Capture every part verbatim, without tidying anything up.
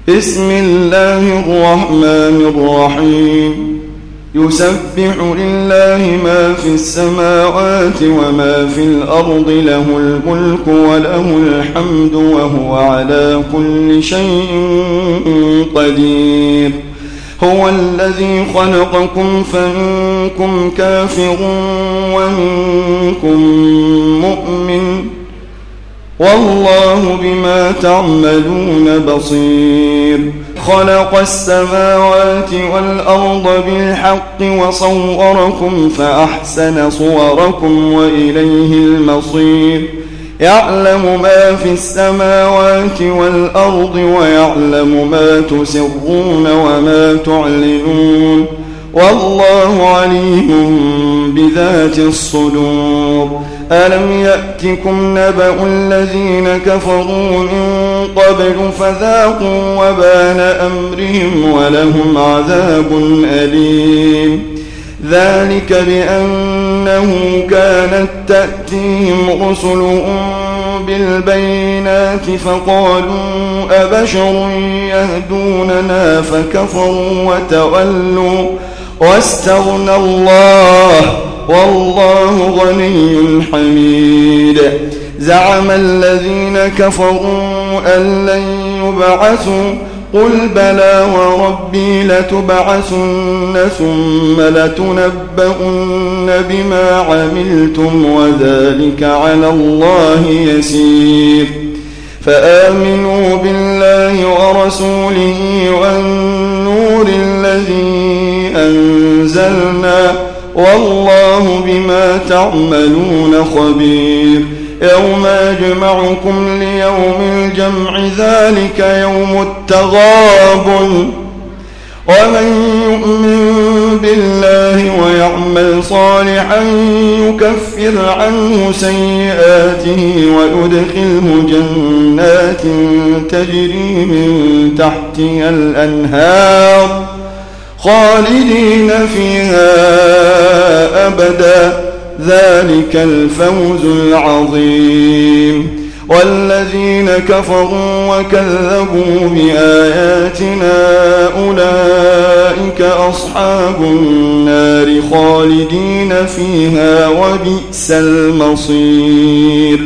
بسم الله الرحمن الرحيم يسبح لله ما في السماوات وما في الأرض له الملك وله الحمد وهو على كل شيء قدير هو الذي خلقكم فمنكم كافر ومنكم مؤمن والله بما تعملون بصير خلق السماوات والأرض بالحق وصوركم فأحسن صوركم وإليه المصير يعلم ما في السماوات والأرض ويعلم ما تسرون وما تعلنون والله عليم بذات الصدور ألم يأتكم نبأ الذين كفروا من قبل فذاقوا وبال أمرهم ولهم عذاب أليم ذلك بأنه كانت تأتيهم رسلهم بالبينات فقالوا أبشر يهدوننا فكفروا وتولوا واستغنى الله والله غني حميد زعم الذين كفروا أن لن يبعثوا قل بلى وربي لتبعثن ثم لتنبؤن بما عملتم وذلك على الله يسير فآمنوا بالله ورسوله والنور الذي أنزلنا والله بما تعملون خبير يوم يجمعكم ليوم الجمع ذلك يوم التغابن ومن يؤمن بالله ويعمل صالحا يكفر عنه سيئاته ويدخله جنات تجري من تحتها الأنهار خالدين فيها أبدا ذلك الفوز العظيم والذين كفروا وكذبوا بآياتنا أولئك أصحاب النار خالدين فيها وبئس المصير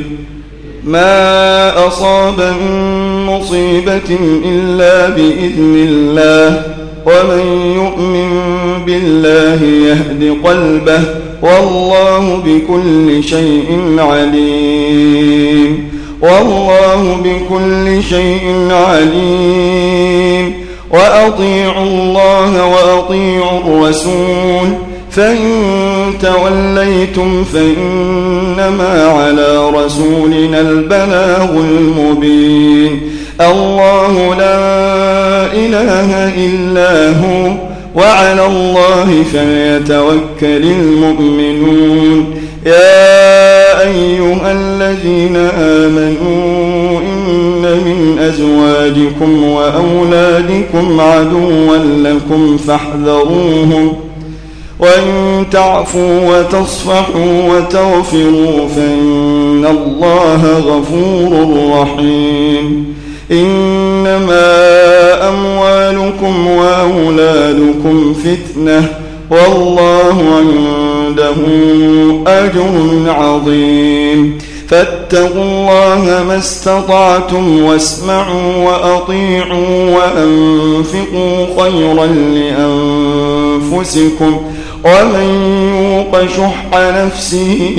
ما أصاب من مصيبة إلا بإذن الله ومن يؤمن بالله يهد قلبه والله بكل شيء عليم والله بكل شيء عليم وأطيعوا الله وأطيعوا الرسول فإن توليتم فإنما على رسولنا البلاغ المبين الله لا إله إلا هو وعلى الله فليتوكل المؤمنون يا أيها الذين آمنوا إن من أزواجكم وأولادكم عدوا لكم فاحذروهم وإن تعفوا وتصفحوا وتغفروا فإن الله غفور رحيم إنما أموالكم وأولادكم فتنة والله عنده أجر عظيم فاتقوا الله ما استطعتم واسمعوا وأطيعوا وأنفقوا خيرا لأنفسكم ومن يوق شح نفسه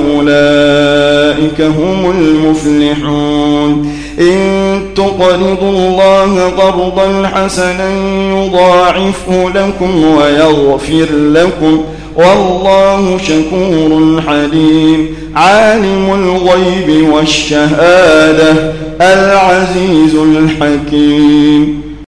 فأولئك هم المفلحون إن تقرضوا الله قرضا حسنا يضاعفه لكم ويغفر لكم والله شكور حليم عالم الغيب والشهادة العزيز الحكيم